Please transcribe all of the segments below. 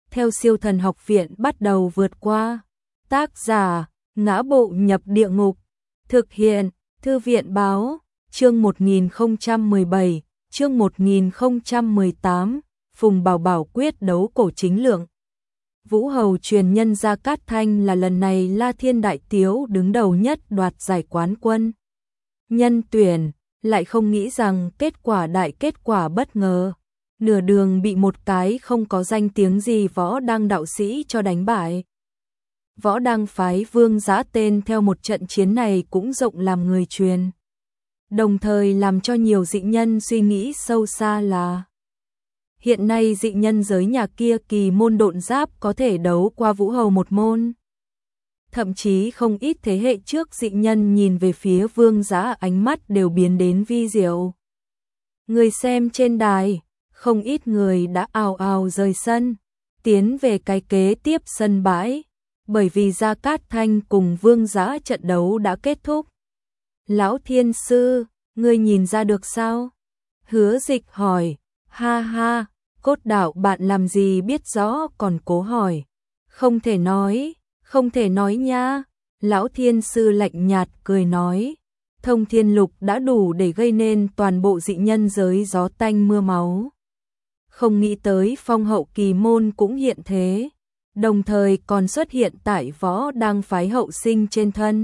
theo Siêu Thần Học Viện bắt đầu vượt qua. Tác giả: Ngã Bộ Nhập Địa Ngục. Thực hiện: Thư viện báo. Chương 1017, chương 1018, Phùng Bảo Bảo quyết đấu cổ chính lượng. Vũ hầu truyền nhân Gia Cát Thanh là lần này La Thiên Đại Tiếu đứng đầu nhất đoạt giải quán quân. Nhân tuyển, lại không nghĩ rằng kết quả bất ngờ. Nửa đường bị một cái không có danh tiếng gì Võ Đăng đạo sĩ cho đánh bại. Võ Đăng phái Vương Giã tên theo một trận chiến này cũng rộng làm người truyền. Đồng thời làm cho nhiều dị nhân suy nghĩ sâu xa là hiện nay dị nhân giới nhà kia kỳ môn độn giáp có thể đấu qua Vũ hầu một môn. Thậm chí không ít thế hệ trước dị nhân nhìn về phía Vương Giã ánh mắt đều biến đến vi diệu. Người xem trên đài, không ít người đã ào ào rời sân, tiến về cái kế tiếp sân bãi, bởi vì Gia Cát Thanh cùng Vương Giã trận đấu đã kết thúc. Lão Thiên Sư, ngươi nhìn ra được sao? Hứa Dịch hỏi. Ha ha, Cốt đạo bạn làm gì biết rõ còn cố hỏi. Không thể nói nha. Lão Thiên Sư lạnh nhạt cười nói. Thông thiên lục đã đủ để gây nên toàn bộ dị nhân giới gió tanh mưa máu. Không nghĩ tới phong hậu kỳ môn cũng hiện thế, đồng thời còn xuất hiện tại Võ Đăng phái hậu sinh trên thân.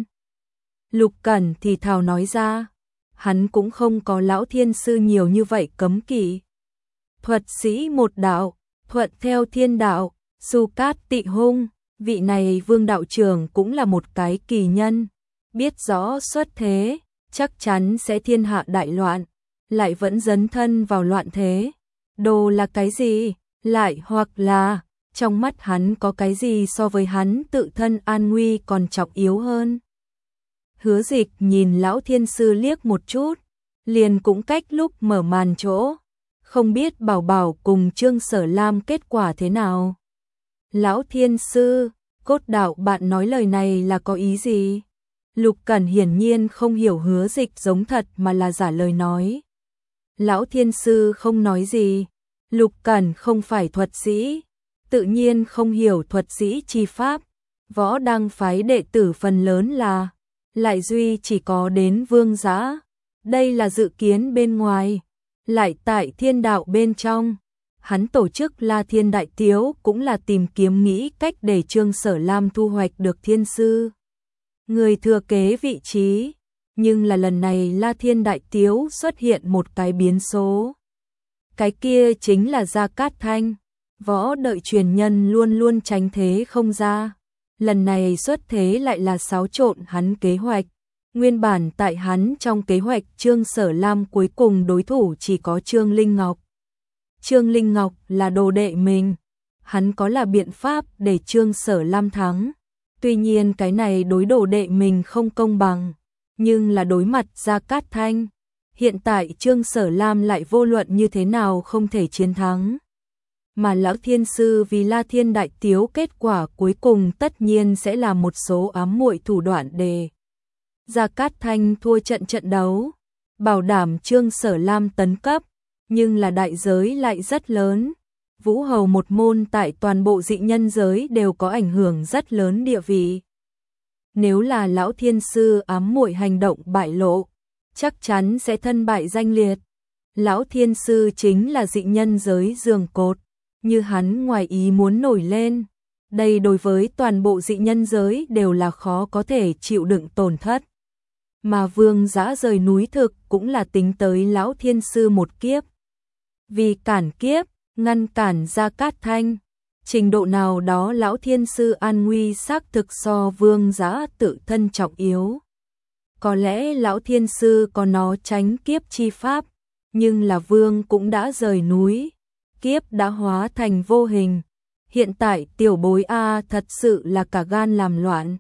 Lục Cẩn thì thào nói ra, hắn cũng không có Lão Thiên Sư nhiều như vậy cấm kỵ. Thuật sĩ một đạo, thuận theo thiên đạo, Su Cát Tị Hung, vị này Vương đạo trưởng cũng là một cái kỳ nhân, biết rõ xuất thế, chắc chắn sẽ thiên hạ đại loạn, lại vẫn dấn thân vào loạn thế. Đồ là cái gì? Lại hoặc là trong mắt hắn có cái gì so với hắn tự thân an nguy còn trọng yếu hơn? Hứa Dịch nhìn Lão Thiên Sư liếc một chút, liền cũng cách lúc mở màn chỗ, không biết Bảo Bảo cùng Trương Sở Lam kết quả thế nào. Lão Thiên Sư, Cốt đạo bạn nói lời này là có ý gì? Lục Cẩn hiển nhiên không hiểu Hứa Dịch giống thật mà là giả lời nói. Lão Thiên Sư không nói gì. Lục Cẩn không phải thuật sĩ, tự nhiên không hiểu thuật sĩ chi pháp. Võ Đăng phái đệ tử phần lớn là lại duy chỉ có đến Vương Giã. Đây là dự kiến bên ngoài, lại tại thiên đạo bên trong. Hắn tổ chức La Thiên Đại Tiếu cũng là tìm kiếm nghĩ cách để Trương Sở Lam thu hoạch được thiên sư, người thừa kế vị trí. Nhưng là lần này La Thiên Đại Tiếu xuất hiện một cái biến số. Cái kia chính là Gia Cát Thanh. Võ đợi truyền nhân luôn luôn tránh thế không ra. Lần này xuất thế lại là xáo trộn hắn kế hoạch. Nguyên bản tại hắn trong kế hoạch Trương Sở Lam cuối cùng đối thủ chỉ có Trương Linh Ngọc. Trương Linh Ngọc là đồ đệ mình. Hắn có là biện pháp để Trương Sở Lam thắng. Tuy nhiên cái này đối đồ đệ mình không công bằng. Nhưng là đối mặt Gia Cát Thanh. Hiện tại Trương Sở Lam lại vô luận như thế nào không thể chiến thắng. Mà Lão Thiên Sư vì La Thiên Đại Tiếu kết quả cuối cùng tất nhiên sẽ là một số ám muội thủ đoạn để Gia Cát Thanh thua trận đấu, bảo đảm Trương Sở Lam tấn cấp, nhưng là đại giới lại rất lớn. Vũ hầu một môn tại toàn bộ dị nhân giới đều có ảnh hưởng rất lớn địa vị. Nếu là Lão Thiên Sư ám muội hành động bại lộ, chắc chắn sẽ thân bại danh liệt. Lão Thiên Sư chính là dị nhân giới giường cột, như hắn ngoài ý muốn nổi lên, đây đối với toàn bộ dị nhân giới đều là khó có thể chịu đựng tổn thất. Mà Vương Giã rời núi thực cũng là tính tới Lão Thiên Sư một kiếp. Vì cản kiếp, ngăn cản Gia Cát Thanh, trình độ nào đó Lão Thiên Sư an nguy xác thực so Vương Giã tự thân trọng yếu. Có lẽ Lão Thiên Sư có nó tránh kiếp chi pháp, nhưng là Vương cũng đã rời núi, kiếp đã hóa thành vô hình. Hiện tại tiểu bối A thật sự là cả gan làm loạn.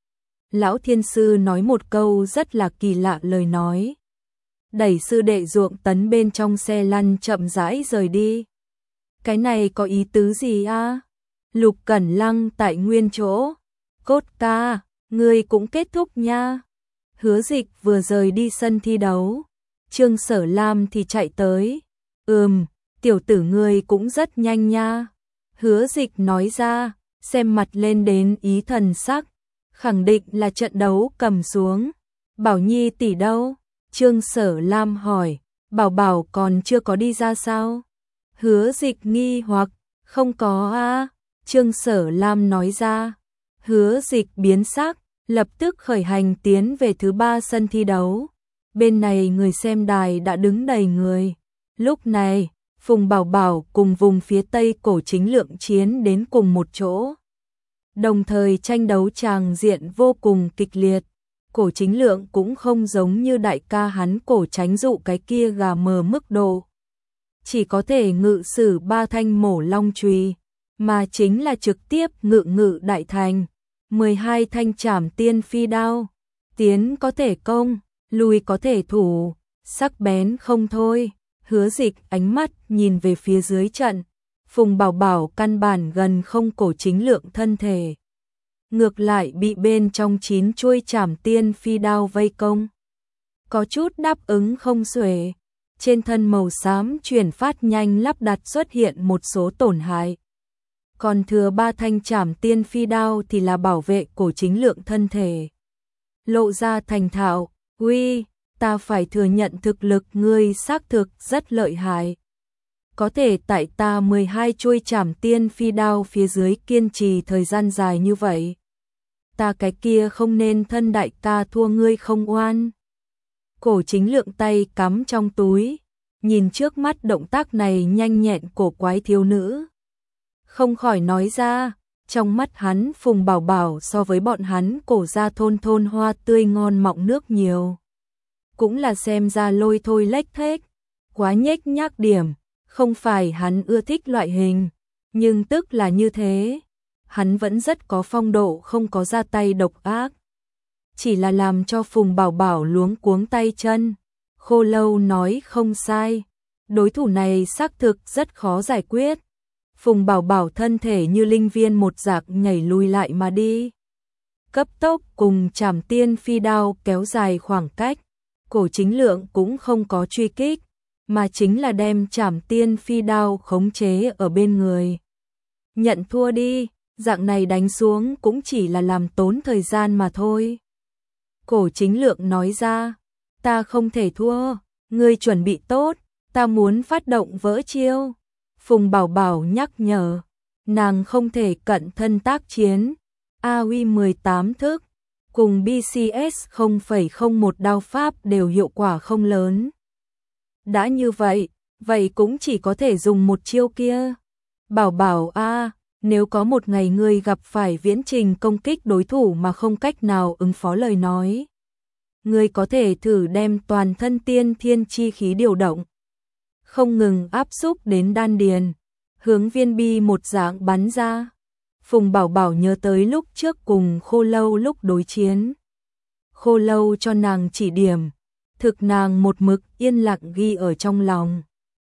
Lão Thiên Sư nói một câu rất là kỳ lạ lời nói. Đẩy sư đệ ruộng tấn bên trong xe lăn chậm rãi rời đi. Cái này có ý tứ gì a? Lục Cẩn lăng tại nguyên chỗ. Cốt ca, ngươi cũng kết thúc nha. Hứa Dịch vừa rời đi sân thi đấu. Trương Sở Lam thì chạy tới. Tiểu tử ngươi cũng rất nhanh nha. Hứa Dịch nói ra, xem mặt lên đến ý thần sắc, khẳng định là trận đấu cầm xuống. Bảo Nhi tỷ đâu? Trương Sở Lam hỏi, Bảo Bảo còn chưa có đi ra sao? Hứa Dịch nghi hoặc, không có a. Trương Sở Lam nói ra. Hứa Dịch biến sắc, lập tức khởi hành tiến về thứ 3 sân thi đấu. Bên này người xem đài đã đứng đầy người. Lúc này, Phùng Bảo Bảo cùng vùng phía Tây Cổ Chính Lượng chiến đến cùng một chỗ. Đồng thời tranh đấu tràng diện vô cùng kịch liệt. Cổ Chính Lượng cũng không giống như đại ca hắn Cổ Tránh Dụ cái kia gà mờ mức độ. Chỉ có thể ngự sử 3 thanh mổ long chùy, mà chính là trực tiếp ngự đại thành. 12 thanh trảm tiên phi đao, tiến có thể công, lùi có thể thủ, sắc bén không thôi. Hứa Dịch ánh mắt nhìn về phía dưới trận, Phùng Bảo Bảo căn bản gần không Cổ Chính Lượng thân thể. Ngược lại bị bên trong 9 chuôi trảm tiên phi đao vây công. Có chút đáp ứng không xuể, trên thân màu xám chuyển phát nhanh lắp đặt xuất hiện một số tổn hại. Còn thừa 3 thanh trảm tiên phi đao thì là bảo vệ Cổ Chính Lượng thân thể. Lộ ra thành thạo, uy, ta phải thừa nhận thực lực ngươi xác thực rất lợi hại. Có thể tại ta 12 chuôi trảm tiên phi đao phía dưới kiên trì thời gian dài như vậy. Ta cái kia không nên thân đại ca thua ngươi không oan. Cổ Chính Lượng tay cắm trong túi, nhìn trước mắt động tác này nhanh nhẹn cổ quái thiếu nữ. Không khỏi nói ra, trong mắt hắn Phùng Bảo Bảo so với bọn hắn Cổ gia thôn hoa tươi ngon mọng nước nhiều. Cũng là xem ra lôi thôi lếch thếch, quá nhếch nhác điểm, không phải hắn ưa thích loại hình, nhưng tức là như thế. Hắn vẫn rất có phong độ, không có ra tay độc ác. Chỉ là làm cho Phùng Bảo Bảo luống cuống tay chân. Khô Lâu nói không sai, đối thủ này xác thực rất khó giải quyết. Phùng Bảo Bảo thân thể như linh viên một dạng nhảy lùi lại mà đi. Cấp tốc cùng trảm tiên phi đao kéo dài khoảng cách. Cổ Chính Lượng cũng không có truy kích, mà chính là đem trảm tiên phi đao khống chế ở bên người. Nhận thua đi, dạng này đánh xuống cũng chỉ là làm tốn thời gian mà thôi. Cổ Chính Lượng nói ra, ta không thể thua, ngươi chuẩn bị tốt, ta muốn phát động vỡ chiêu. Phùng Bảo Bảo nhắc nhở, nàng không thể cận thân tác chiến. AOE 18 thức, cùng BCS 0,01 đao pháp đều hiệu quả không lớn. Đã như vậy, vậy cũng chỉ có thể dùng một chiêu kia. Bảo Bảo a, nếu có một ngày ngươi gặp phải viễn trình công kích đối thủ mà không cách nào ứng phó lời nói, ngươi có thể thử đem toàn thân tiên thiên chi khí điều động, không ngừng áp xúc đến đan điền, hướng viên bi một dạng bắn ra. Phùng Bảo Bảo nhớ tới lúc trước cùng Khô Lâu lúc đối chiến. Khô Lâu cho nàng chỉ điểm, thực nàng một mực yên lặng ghi ở trong lòng.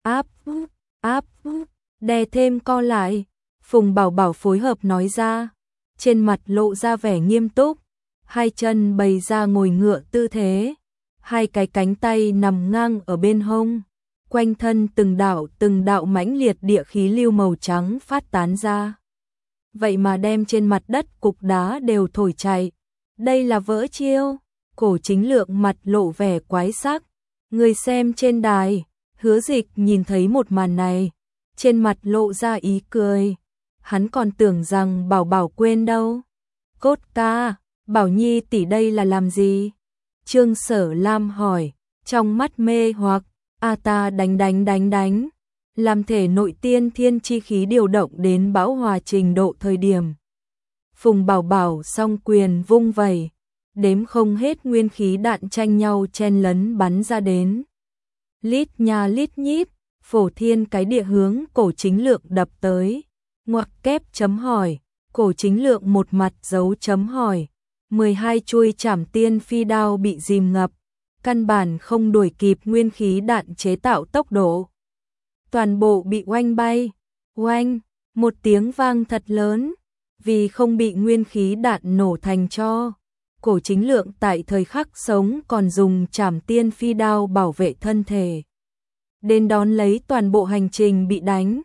Áp, đè thêm co lại. Phùng Bảo Bảo phối hợp nói ra, trên mặt lộ ra vẻ nghiêm túc, hai chân bày ra ngồi ngựa tư thế, hai cái cánh tay nằm ngang ở bên hông, quanh thân từng đạo mãnh liệt địa khí lưu màu trắng phát tán ra. Vậy mà đem trên mặt đất cục đá đều thổi chạy. Đây là vỡ chiêu. Cổ Chính Lượng mặt lộ vẻ quái sắc. Người xem trên đài, Hứa Dịch nhìn thấy một màn này, trên mặt lộ ra ý cười. Hắn còn tưởng rằng Bảo Bảo quên đâu. Cốt ca, Bảo Nhi tỷ đây là làm gì? Trương Sở Lam hỏi, trong mắt mê hoặc, ta đánh. Làm thể nội tiên thiên chi khí điều động đến bão hòa trình độ thời điểm. Phùng Bảo Bảo song quyền vung vẩy, đếm không hết nguyên khí đạn tranh nhau chen lấn bắn ra đến. Lít nha lít nhít, phổ thiên cái địa hướng Cổ Chính Lượng đập tới. Ngoặc kép chấm hỏi, Cổ Chính Lượng một mặt dấu chấm hỏi. 12 chuôi trảm tiên phi đao bị dìm ngập, căn bản không đuổi kịp nguyên khí đạn chế tạo tốc độ. Toàn bộ bị oanh bay. Oanh, một tiếng vang thật lớn, vì không bị nguyên khí đạn nổ thành tro. Cổ Chính Lượng tại thời khắc sống còn dùng trảm tiên phi đao bảo vệ thân thể. Đến đón lấy toàn bộ hành trình bị đánh,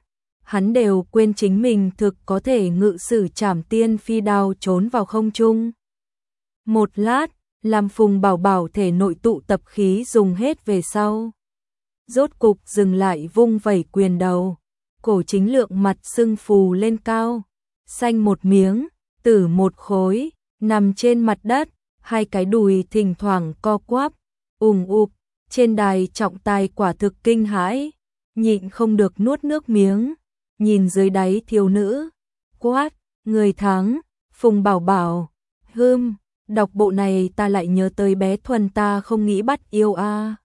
hắn đều quên chính mình thực có thể ngự sử trảm tiên phi đao trốn vào không trung. Một lát, làm Phùng Bảo Bảo thể nội tụ tập khí dùng hết về sau. Rốt cục dừng lại vung vẩy quyền đầu, cổ chính lượng mặt sưng phù lên cao, xanh một miếng, tử một khối, nằm trên mặt đất, hai cái đùi thỉnh thoảng co quắp, ùp, trên đài trọng tài quả thực kinh hãi, nhịn không được nuốt nước miếng, nhìn dưới đáy thiếu nữ, quát, người thắng, Phùng Bảo Bảo, đọc bộ này ta lại nhớ tới bé Thuần ta không nghĩ bắt yêu a.